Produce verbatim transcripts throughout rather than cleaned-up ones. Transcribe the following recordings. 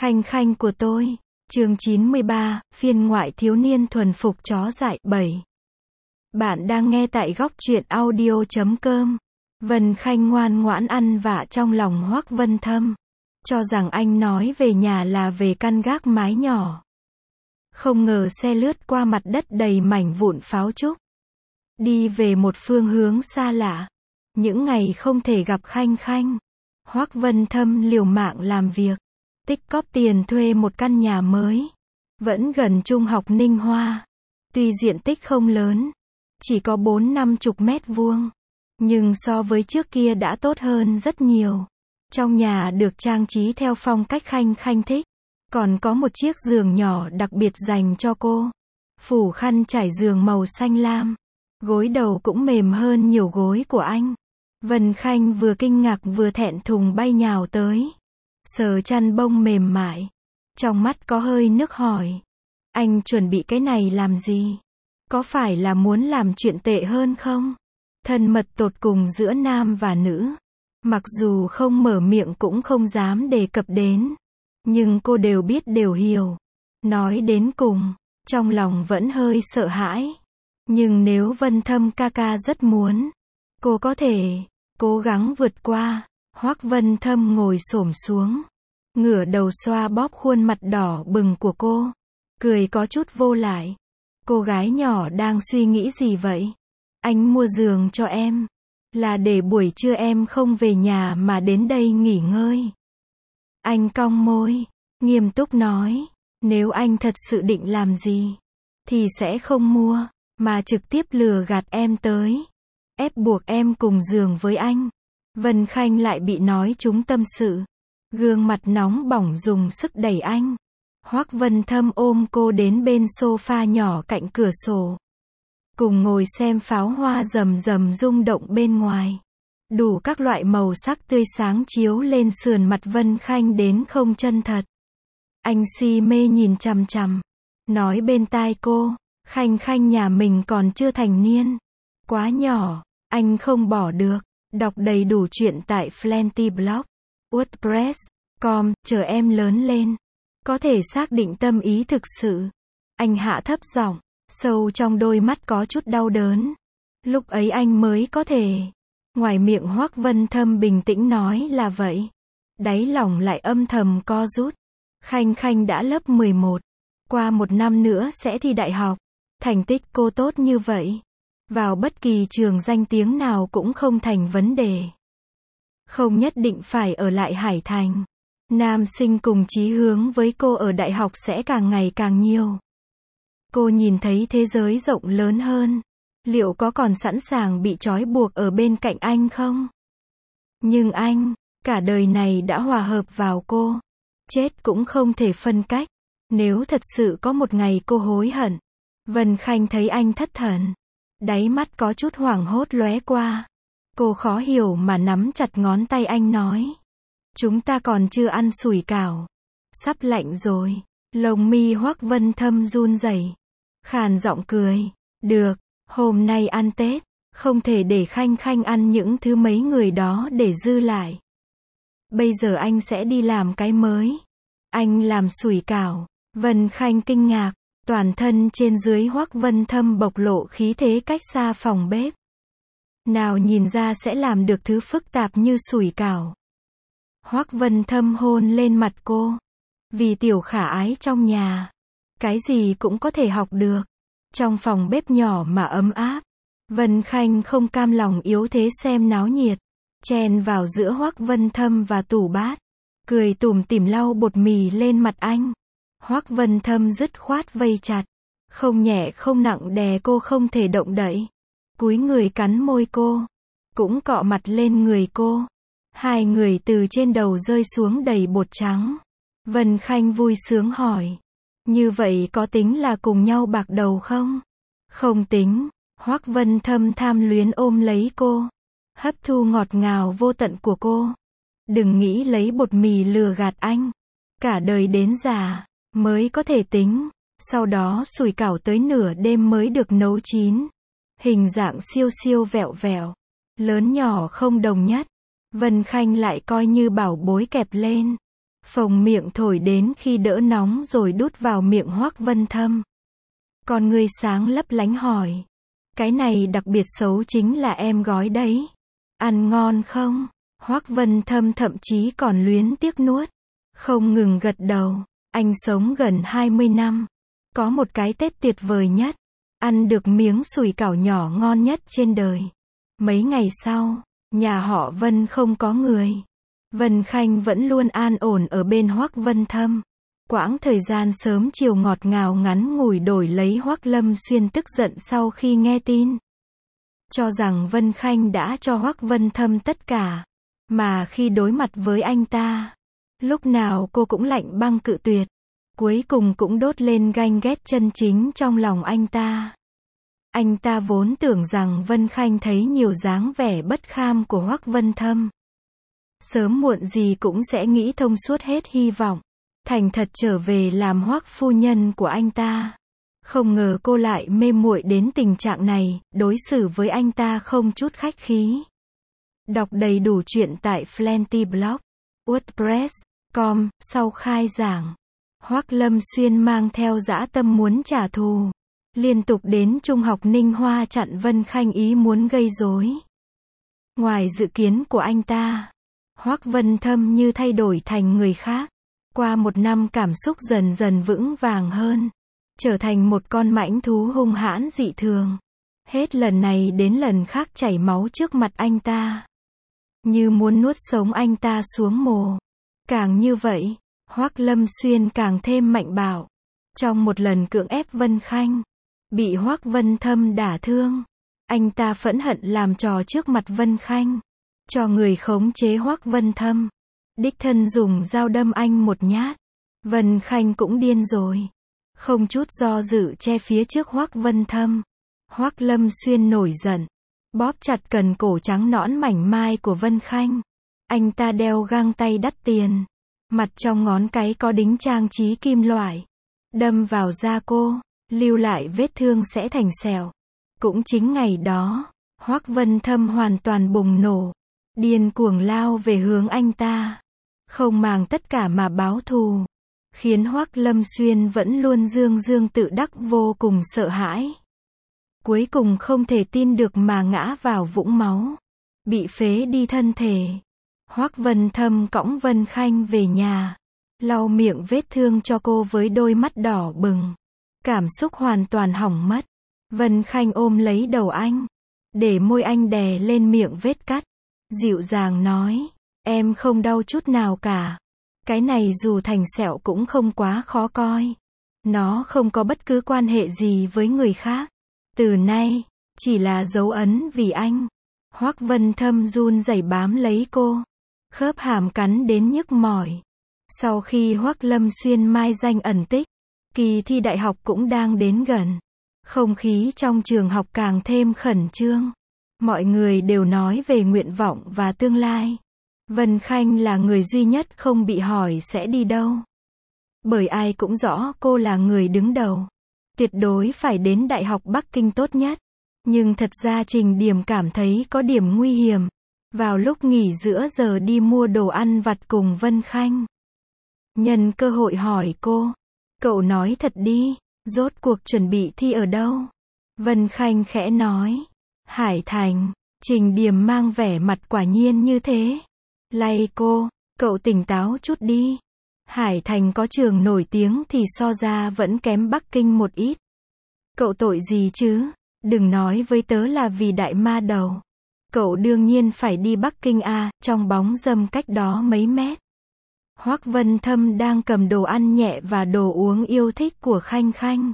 Khanh khanh của tôi. Chương chín mươi ba, phiên ngoại thiếu niên thuần phục chó dại. bảy. Bạn đang nghe tại góc truyện audio chấm com. Vân Khanh ngoan ngoãn ăn vạ trong lòng Hoắc Vân Thâm, cho rằng anh nói về nhà là về căn gác mái nhỏ. Không ngờ xe lướt qua mặt đất đầy mảnh vụn pháo trúc, đi về một phương hướng xa lạ. Những ngày không thể gặp Khanh khanh, Hoắc Vân Thâm liều mạng làm việc, tích cóp tiền thuê một căn nhà mới, vẫn gần trung học Ninh Hoa. Tuy diện tích không lớn, chỉ có bốn năm chục mét vuông, nhưng so với trước kia đã tốt hơn rất nhiều. Trong nhà được trang trí theo phong cách Khanh khanh thích, còn có một chiếc giường nhỏ đặc biệt dành cho cô, phủ khăn trải giường màu xanh lam, gối đầu cũng mềm hơn nhiều gối của anh. Vân Khanh vừa kinh ngạc vừa thẹn thùng bay nhào tới, sờ chăn bông mềm mại, trong mắt có hơi nước hỏi: anh chuẩn bị cái này làm gì? Có phải là muốn làm chuyện tệ hơn không? Thân mật tột cùng giữa nam và nữ, mặc dù không mở miệng cũng không dám đề cập đến, nhưng cô đều biết đều hiểu. Nói đến cùng, trong lòng vẫn hơi sợ hãi. Nhưng nếu Vân Thâm ca ca rất muốn, cô có thể cố gắng vượt qua. Hoắc Vân Thâm ngồi xổm xuống, ngửa đầu xoa bóp khuôn mặt đỏ bừng của cô, cười có chút vô lại. Cô gái nhỏ đang suy nghĩ gì vậy? Anh mua giường cho em, là để buổi trưa em không về nhà mà đến đây nghỉ ngơi. Anh cong môi, nghiêm túc nói, nếu anh thật sự định làm gì, thì sẽ không mua, mà trực tiếp lừa gạt em tới, ép buộc em cùng giường với anh. Vân Khanh lại bị nói trúng tâm sự, gương mặt nóng bỏng dùng sức đẩy anh. Hoắc Vân Thâm ôm cô đến bên sofa nhỏ cạnh cửa sổ, cùng ngồi xem pháo hoa rầm rầm rung động bên ngoài. Đủ các loại màu sắc tươi sáng chiếu lên sườn mặt Vân Khanh đến không chân thật. Anh si mê nhìn chằm chằm, nói bên tai cô, Khanh khanh nhà mình còn chưa thành niên, quá nhỏ, anh không bỏ được. Đọc đầy đủ chuyện tại Flentyblog, WordPress chấm com, chờ em lớn lên, có thể xác định tâm ý thực sự. Anh hạ thấp giọng, sâu trong đôi mắt có chút đau đớn. Lúc ấy anh mới có thể. Ngoài miệng Hoắc Vân Thâm bình tĩnh nói là vậy, đáy lòng lại âm thầm co rút. Khanh khanh đã lớp mười một, qua một năm nữa sẽ thi đại học. Thành tích cô tốt như vậy, vào bất kỳ trường danh tiếng nào cũng không thành vấn đề. Không nhất định phải ở lại Hải Thành. Nam sinh cùng chí hướng với cô ở đại học sẽ càng ngày càng nhiều. Cô nhìn thấy thế giới rộng lớn hơn. Liệu có còn sẵn sàng bị trói buộc ở bên cạnh anh không? Nhưng anh, cả đời này đã hòa hợp vào cô. Chết cũng không thể phân cách. Nếu thật sự có một ngày cô hối hận. Vân Khanh thấy anh thất thần, đáy mắt có chút hoảng hốt lóe qua. Cô khó hiểu mà nắm chặt ngón tay anh nói, chúng ta còn chưa ăn sủi cảo, sắp lạnh rồi. Lông mi Hoắc Vân Thâm run rẩy, khàn giọng cười, được, hôm nay ăn Tết, không thể để Khanh khanh ăn những thứ mấy người đó để dư lại. Bây giờ anh sẽ đi làm cái mới. Anh làm sủi cảo. Vân Khanh kinh ngạc, toàn thân trên dưới Hoắc Vân Thâm bộc lộ khí thế cách xa phòng bếp. Nào nhìn ra sẽ làm được thứ phức tạp như sủi cảo. Hoắc Vân Thâm hôn lên mặt cô. Vì tiểu khả ái trong nhà, cái gì cũng có thể học được. Trong phòng bếp nhỏ mà ấm áp, Vân Khanh không cam lòng yếu thế xem náo nhiệt, chen vào giữa Hoắc Vân Thâm và tủ bát, cười tủm tỉm lau bột mì lên mặt anh. Hoắc Vân Thâm dứt khoát vây chặt, không nhẹ không nặng đè cô không thể động đậy. Cúi người cắn môi cô, cũng cọ mặt lên người cô. Hai người từ trên đầu rơi xuống đầy bột trắng. Vân Khanh vui sướng hỏi, như vậy có tính là cùng nhau bạc đầu không? Không tính. Hoắc Vân Thâm tham luyến ôm lấy cô, hấp thu ngọt ngào vô tận của cô. Đừng nghĩ lấy bột mì lừa gạt anh, cả đời đến già mới có thể tính. Sau đó sủi cảo tới nửa đêm mới được nấu chín. Hình dạng siêu siêu vẹo vẹo, lớn nhỏ không đồng nhất. Vân Khanh lại coi như bảo bối kẹp lên. phồng miệng thổi đến khi đỡ nóng rồi đút vào miệng Hoắc Vân Thâm. Con ngươi sáng lấp lánh hỏi. Cái này đặc biệt xấu chính là em gói đấy. Ăn ngon không? Hoắc Vân Thâm thậm chí còn luyến tiếc nuốt. Không ngừng gật đầu. Anh sống gần hai mươi năm. Có một cái Tết tuyệt vời nhất. Ăn được miếng sủi cảo nhỏ ngon nhất trên đời. Mấy ngày sau, nhà họ Vân không có người. Vân Khanh vẫn luôn an ổn ở bên Hoắc Vân Thâm. Quãng thời gian sớm chiều ngọt ngào ngắn ngủi đổi lấy Hoắc Lâm Xuyên tức giận sau khi nghe tin. Cho rằng Vân Khanh đã cho Hoắc Vân Thâm tất cả. Mà khi đối mặt với anh ta, lúc nào cô cũng lạnh băng cự tuyệt. Cuối cùng cũng đốt lên ganh ghét chân chính trong lòng anh ta. Anh ta vốn tưởng rằng Vân Khanh thấy nhiều dáng vẻ bất kham của Hoắc Vân Thâm. Sớm muộn gì cũng sẽ nghĩ thông suốt hết hy vọng. Thành thật trở về làm Hoắc phu nhân của anh ta. Không ngờ cô lại mê muội đến tình trạng này, đối xử với anh ta không chút khách khí. Đọc đầy đủ chuyện tại Flentyblog, WordPress, com, sau khai giảng. Hoắc Lâm Xuyên mang theo dã tâm muốn trả thù. Liên tục đến Trung học Ninh Hoa chặn Vân Khanh ý muốn gây rối. Ngoài dự kiến của anh ta, Hoắc Vân Thâm như thay đổi thành người khác. Qua một năm cảm xúc dần dần vững vàng hơn. Trở thành một con mãnh thú hung hãn dị thường. Hết lần này đến lần khác chảy máu trước mặt anh ta. Như muốn nuốt sống anh ta xuống mồ. Càng như vậy, Hoắc Lâm Xuyên càng thêm mạnh bạo. Trong một lần cưỡng ép Vân Khanh, bị Hoắc Vân Thâm đả thương. Anh ta phẫn hận làm trò trước mặt Vân Khanh. Cho người khống chế Hoắc Vân Thâm. Đích thân dùng dao đâm anh một nhát. Vân Khanh cũng điên rồi. Không chút do dự che phía trước Hoắc Vân Thâm. Hoắc Lâm Xuyên nổi giận. Bóp chặt cần cổ trắng nõn mảnh mai của Vân Khanh. Anh ta đeo găng tay đắt tiền. Mặt trong ngón cái có đính trang trí kim loại. Đâm vào da cô, lưu lại vết thương sẽ thành sẹo. Cũng chính ngày đó, Hoắc Vân Thâm hoàn toàn bùng nổ. Điên cuồng lao về hướng anh ta. Không màng tất cả mà báo thù. Khiến Hoắc Lâm Xuyên vẫn luôn dương dương tự đắc vô cùng sợ hãi. Cuối cùng không thể tin được mà ngã vào vũng máu. Bị phế đi thân thể. Hoắc Vân Thâm cõng Vân Khanh về nhà. Lau miệng vết thương cho cô với đôi mắt đỏ bừng. Cảm xúc hoàn toàn hỏng mất. Vân Khanh ôm lấy đầu anh. Để môi anh đè lên miệng vết cắt. Dịu dàng nói. Em không đau chút nào cả. Cái này dù thành sẹo cũng không quá khó coi. Nó không có bất cứ quan hệ gì với người khác. Từ nay, chỉ là dấu ấn vì anh. Hoắc Vân Thâm run rẩy bám lấy cô. Khớp hàm cắn đến nhức mỏi. Sau khi Hoắc Lâm Xuyên mai danh ẩn tích, kỳ thi đại học cũng đang đến gần. Không khí trong trường học càng thêm khẩn trương. Mọi người đều nói về nguyện vọng và tương lai. Vân Khanh là người duy nhất không bị hỏi sẽ đi đâu. Bởi ai cũng rõ cô là người đứng đầu. Tuyệt đối phải đến Đại học Bắc Kinh tốt nhất. Nhưng thật ra Trình Điểm cảm thấy có điểm nguy hiểm. Vào lúc nghỉ giữa giờ đi mua đồ ăn vặt cùng Vân Khanh. Nhân cơ hội hỏi cô. Cậu nói thật đi, rốt cuộc chuẩn bị thi ở đâu? Vân Khanh khẽ nói. Hải Thành. Trình Điểm mang vẻ mặt quả nhiên như thế. Lay cô, cậu tỉnh táo chút đi. Hải Thành có trường nổi tiếng thì so ra vẫn kém Bắc Kinh một ít. Cậu tội gì chứ? Đừng nói với tớ là vì đại ma đầu. Cậu đương nhiên phải đi Bắc Kinh à, trong bóng râm cách đó mấy mét. Hoắc Vân Thâm đang cầm đồ ăn nhẹ và đồ uống yêu thích của Khanh Khanh.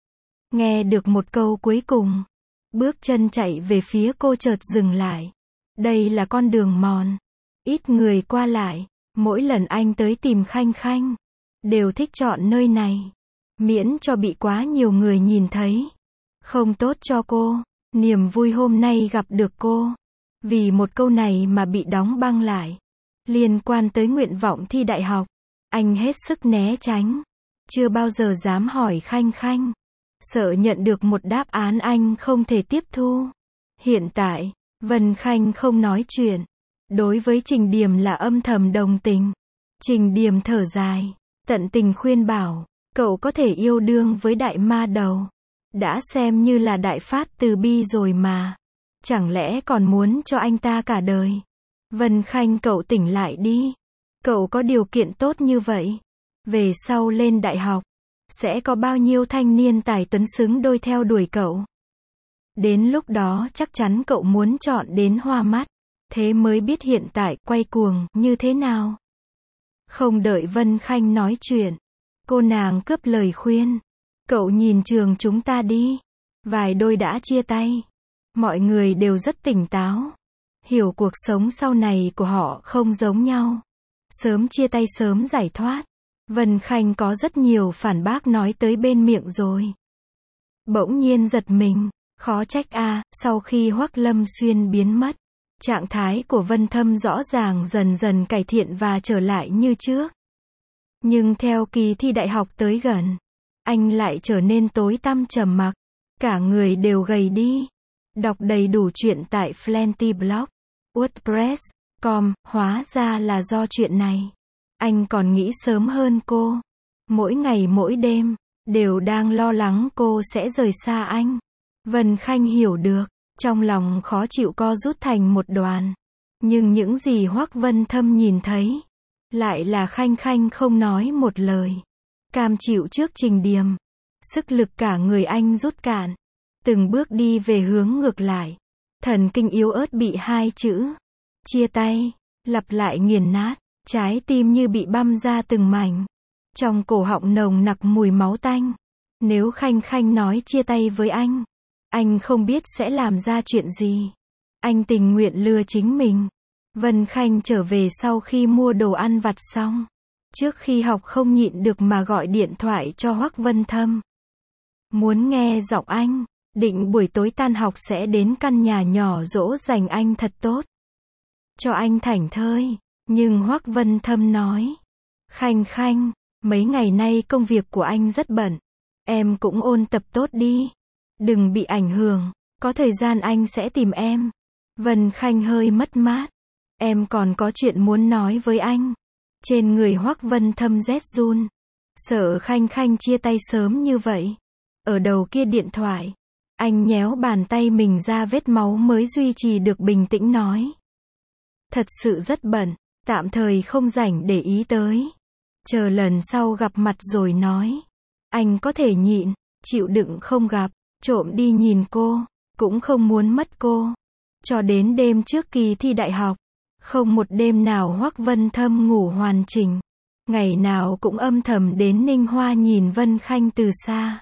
Nghe được một câu cuối cùng. Bước chân chạy về phía cô chợt dừng lại. Đây là con đường mòn. Ít người qua lại. Mỗi lần anh tới tìm Khanh Khanh, đều thích chọn nơi này. Miễn cho bị quá nhiều người nhìn thấy. Không tốt cho cô. Niềm vui hôm nay gặp được cô. Vì một câu này mà bị đóng băng lại. Liên quan tới nguyện vọng thi đại học. Anh hết sức né tránh. Chưa bao giờ dám hỏi Khanh Khanh. Sợ nhận được một đáp án anh không thể tiếp thu. Hiện tại, Vân Khanh không nói chuyện. Đối với Trình Điểm là âm thầm đồng tình. Trình Điềm thở dài, tận tình khuyên bảo, cậu có thể yêu đương với đại ma đầu. Đã xem như là đại phát từ bi rồi mà. Chẳng lẽ còn muốn cho anh ta cả đời? Vân Khanh, cậu tỉnh lại đi. Cậu có điều kiện tốt như vậy. Về sau lên đại học, sẽ có bao nhiêu thanh niên tài tuấn xứng đôi theo đuổi cậu. Đến lúc đó chắc chắn cậu muốn chọn đến hoa mắt. Thế mới biết hiện tại quay cuồng như thế nào. Không đợi Vân Khanh nói chuyện, cô nàng cướp lời khuyên. Cậu nhìn trường chúng ta đi. Vài đôi đã chia tay. Mọi người đều rất tỉnh táo. Hiểu cuộc sống sau này của họ không giống nhau. Sớm chia tay sớm giải thoát. Vân Khanh có rất nhiều phản bác nói tới bên miệng rồi. Bỗng nhiên giật mình. Khó trách a, à, sau khi Hoắc Lâm Xuyên biến mất, trạng thái của Vân Thâm rõ ràng dần dần cải thiện và trở lại như trước. Nhưng theo kỳ thi đại học tới gần, anh lại trở nên tối tăm trầm mặc, cả người đều gầy đi. Đọc đầy đủ chuyện tại Flentyblog, WordPress chấm com, hóa ra là do chuyện này. Anh còn nghĩ sớm hơn cô. Mỗi ngày mỗi đêm, đều đang lo lắng cô sẽ rời xa anh. Vân Khanh hiểu được, trong lòng khó chịu co rút thành một đoàn. Nhưng những gì Hoắc Vân Thâm nhìn thấy, lại là Khanh Khanh không nói một lời. Cam chịu trước Trình Điềm. Sức lực cả người anh rút cạn. Từng bước đi về hướng ngược lại. Thần kinh yếu ớt bị hai chữ chia tay lặp lại nghiền nát. Trái tim như bị băm ra từng mảnh. Trong cổ họng nồng nặc mùi máu tanh. Nếu Khanh Khanh nói chia tay với anh, anh không biết sẽ làm ra chuyện gì. Anh tình nguyện lừa chính mình. Vân Khanh trở về sau khi mua đồ ăn vặt xong. Trước khi học không nhịn được mà gọi điện thoại cho Hoắc Vân Thâm. Muốn nghe giọng anh, định buổi tối tan học sẽ đến căn nhà nhỏ dỗ dành anh thật tốt. Cho anh thảnh thơi. Nhưng Hoắc Vân Thâm nói, Khanh Khanh, mấy ngày nay công việc của anh rất bận. Em cũng ôn tập tốt đi. Đừng bị ảnh hưởng, có thời gian anh sẽ tìm em. Vân Khanh hơi mất mát. Em còn có chuyện muốn nói với anh. Trên người Hoắc Vân Thâm rét run. Sợ Khanh Khanh chia tay sớm như vậy. Ở đầu kia điện thoại, anh nhéo bàn tay mình ra vết máu mới duy trì được bình tĩnh nói. Thật sự rất bận, tạm thời không rảnh để ý tới. Chờ lần sau gặp mặt rồi nói. Anh có thể nhịn, chịu đựng không gặp, trộm đi nhìn cô, cũng không muốn mất cô. Cho đến đêm trước kỳ thi đại học, không một đêm nào Hoắc Vân Thâm ngủ hoàn chỉnh. Ngày nào cũng âm thầm đến Ninh Hoa nhìn Vân Khanh từ xa.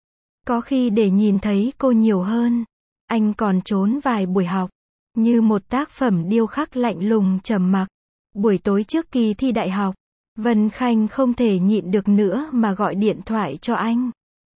Có khi để nhìn thấy cô nhiều hơn. Anh còn trốn vài buổi học, như một tác phẩm điêu khắc lạnh lùng trầm mặc. Buổi tối trước kỳ thi đại học, Vân Khanh không thể nhịn được nữa mà gọi điện thoại cho anh.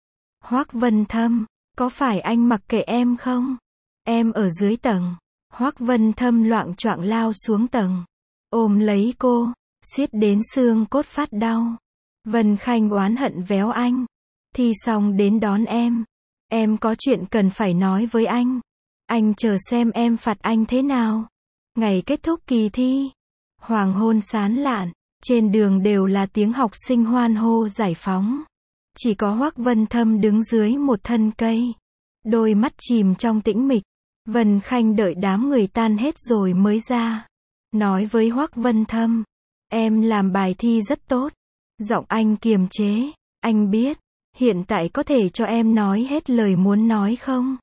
Hoắc Vân Thâm, có phải anh mặc kệ em không? Em ở dưới tầng. Hoắc Vân Thâm loạng choạng lao xuống tầng, ôm lấy cô, siết đến xương cốt phát đau. Vân Khanh oán hận véo anh. Thi xong đến đón em. Em có chuyện cần phải nói với anh. Anh chờ xem em phạt anh thế nào. Ngày kết thúc kỳ thi, hoàng hôn sáng lạn, trên đường đều là tiếng học sinh hoan hô giải phóng. Chỉ có Hoắc Vân Thâm đứng dưới một thân cây, đôi mắt chìm trong tĩnh mịch. Vân Khanh đợi đám người tan hết rồi mới ra, nói với Hoắc Vân Thâm, em làm bài thi rất tốt. Giọng anh kiềm chế, anh biết, hiện tại có thể cho em nói hết lời muốn nói không?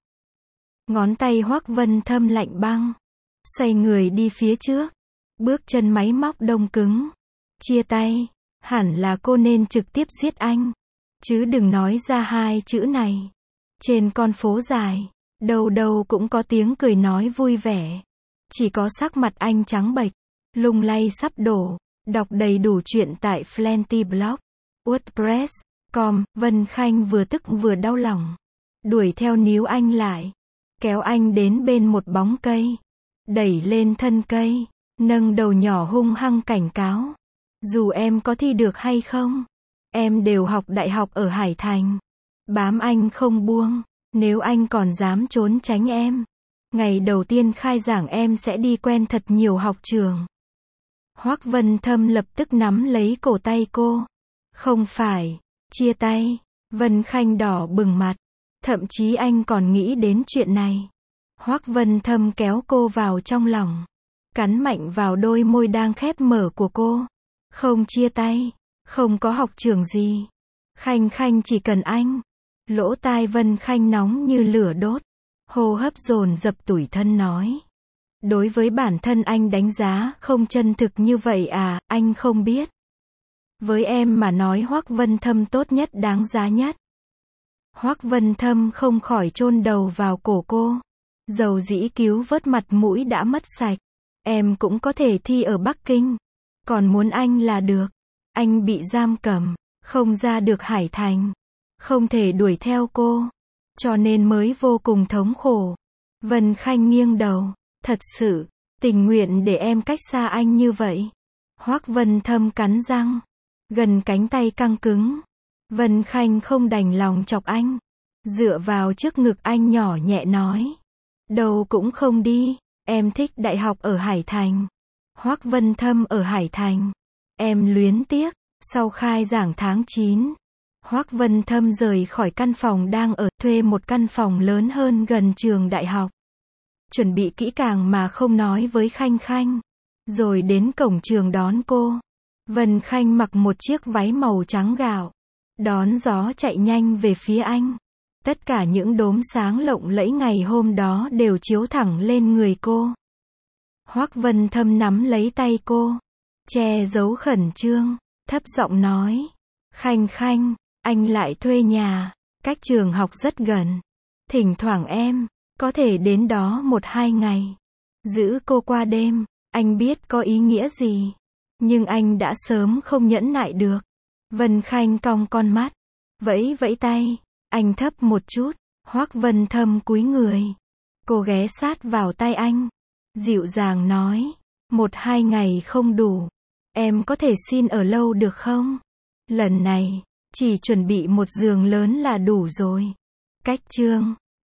Ngón tay Hoắc Vân Thâm lạnh băng, xoay người đi phía trước, bước chân máy móc đông cứng. Chia tay, hẳn là cô nên trực tiếp giết anh, chứ đừng nói ra hai chữ này. Trên con phố dài, đâu đâu cũng có tiếng cười nói vui vẻ. Chỉ có sắc mặt anh trắng bệch, lung lay sắp đổ. Đọc đầy đủ chuyện tại Flentyblog, WordPress chấm com. Vân Khanh vừa tức vừa đau lòng, đuổi theo níu anh lại, kéo anh đến bên một bóng cây, đẩy lên thân cây, nâng đầu nhỏ hung hăng cảnh cáo. Dù em có thi được hay không, em đều học đại học ở Hải Thành. Bám anh không buông. Nếu anh còn dám trốn tránh em, ngày đầu tiên khai giảng em sẽ đi quen thật nhiều học trường. Hoắc Vân Thâm lập tức nắm lấy cổ tay cô. Không phải, chia tay. Vân Khanh đỏ bừng mặt. Thậm chí anh còn nghĩ đến chuyện này. Hoắc Vân Thâm kéo cô vào trong lòng. Cắn mạnh vào đôi môi đang khép mở của cô. Không chia tay. Không có học trưởng gì. Khanh Khanh chỉ cần anh. Lỗ tai Vân Khanh nóng như lửa đốt. Hô hấp dồn dập tủi thân nói. Đối với bản thân anh đánh giá không chân thực như vậy à, anh không biết. Với em mà nói Hoắc Vân Thâm tốt nhất đáng giá nhất. Hoắc Vân Thâm không khỏi chôn đầu vào cổ cô. Dầu dĩ cứu vớt mặt mũi đã mất sạch. Em cũng có thể thi ở Bắc Kinh. Còn muốn anh là được. Anh bị giam cầm, không ra được Hải Thành. Không thể đuổi theo cô. Cho nên mới vô cùng thống khổ. Vân Khanh nghiêng đầu. Thật sự, tình nguyện để em cách xa anh như vậy. Hoắc Vân Thâm cắn răng. Gần cánh tay căng cứng. Vân Khanh không đành lòng chọc anh. Dựa vào trước ngực anh nhỏ nhẹ nói. Đâu cũng không đi. Em thích đại học ở Hải Thành. Hoắc Vân Thâm ở Hải Thành. Em luyến tiếc. Sau khai giảng tháng chín. Hoắc Vân Thâm rời khỏi căn phòng đang ở, thuê một căn phòng lớn hơn gần trường đại học. Chuẩn bị kỹ càng mà không nói với Khanh Khanh. Rồi đến cổng trường đón cô. Vân Khanh mặc một chiếc váy màu trắng gạo. Đón gió chạy nhanh về phía anh. Tất cả những đốm sáng lộng lẫy ngày hôm đó đều chiếu thẳng lên người cô. Hoắc Vân Thâm nắm lấy tay cô. Che giấu khẩn trương. Thấp giọng nói. Khanh Khanh, anh lại thuê nhà. Cách trường học rất gần. Thỉnh thoảng em có thể đến đó một hai ngày. Giữ cô qua đêm. Anh biết có ý nghĩa gì. Nhưng anh đã sớm không nhẫn nại được. Vân Khanh cong con mắt. Vẫy vẫy tay. Anh thấp một chút. Hoắc Vân Thâm cúi người. Cô ghé sát vào tay anh. Dịu dàng nói. Một hai ngày không đủ. Em có thể xin ở lâu được không? Lần này, chỉ chuẩn bị một giường lớn là đủ rồi. Cách chương